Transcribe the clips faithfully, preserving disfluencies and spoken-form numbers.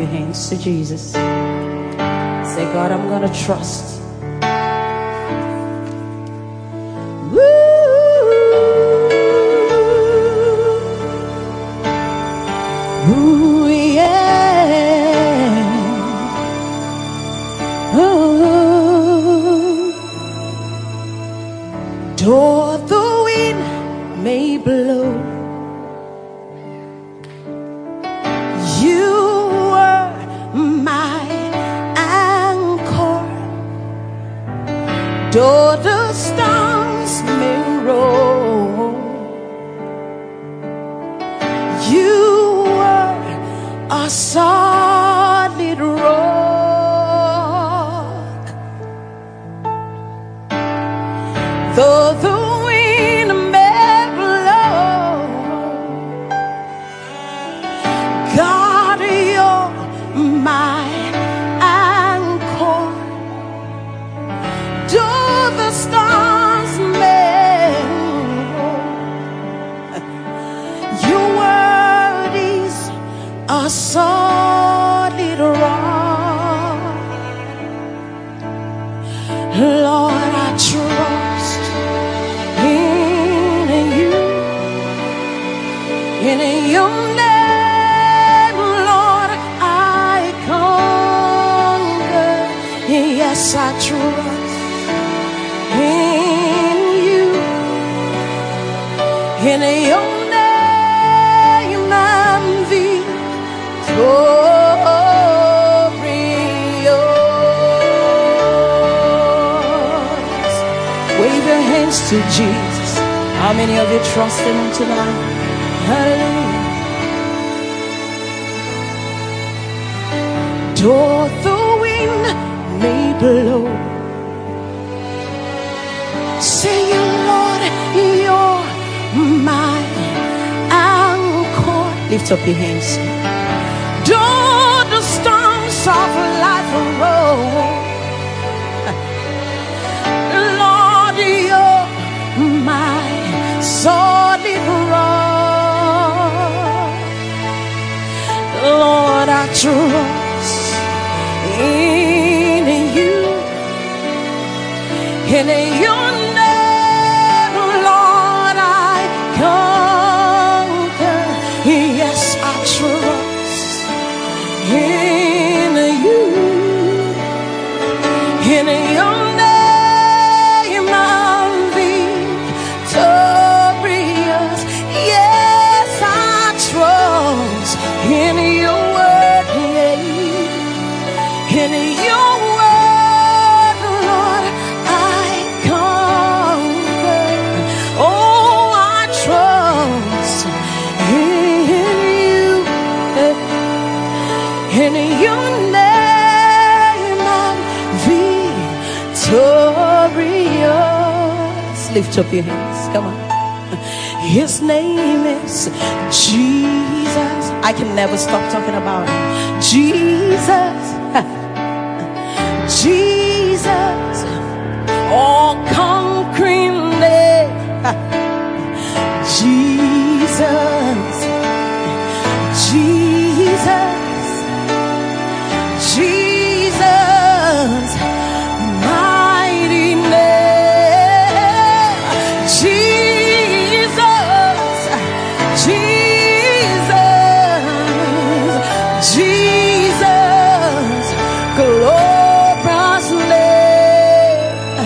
your hands to Jesus. Say, God, I'm gonna trust. Woo! Ooh, yeah. Ooh. Though the wind may blow, you were my anchor. Though the storms may roll, you were a solid rock. Though the wind may blow, God, you're my anchor. Though the stars may roll, your word is a solid rock. Lord, I trust in you, in your name, Lord, I conquer. Yes, I trust in you, in your name, I'm victorious. Wave your hands to Jesus. How many of you trust in him tonight? Hallelujah. Though the wind may blow, say, Lord, you're my anchor. Lift up your hands. Though the storms of life roll, Lord, you're my solid rock. Lord, I trust in you, in your name, Lord, I conquer. Yes, I trust in you, in your name, I'm victorious. Yes, I trust in your word, yeah. In your word, Lord, I conquer. Oh, I trust in you, in your name, I'm victorious. Lift up your hands, come on. His name is Jesus. I can never stop talking about him. Jesus, Jesus, all conquering name. Jesus, Jesus, Jesus, mighty name. Jesus, Jesus, Jesus, glorious name.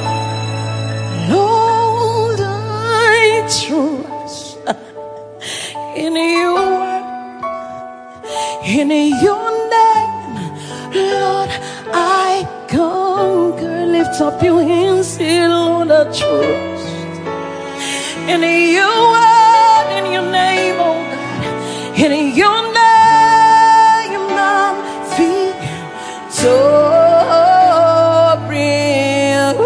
Lord, I trust in you, in your name, Lord, I conquer. Lift up your hands, say, Lord, I trust in your word, in your name, oh God, in your name, I'm victorious.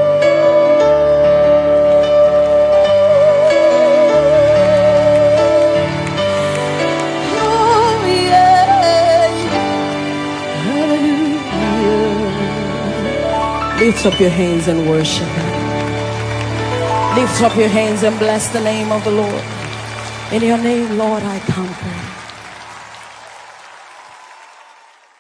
Oh, yeah. Hallelujah. Lift up your hands and worship him. Lift up your hands and bless the name of the Lord. In your name, Lord, I conquer.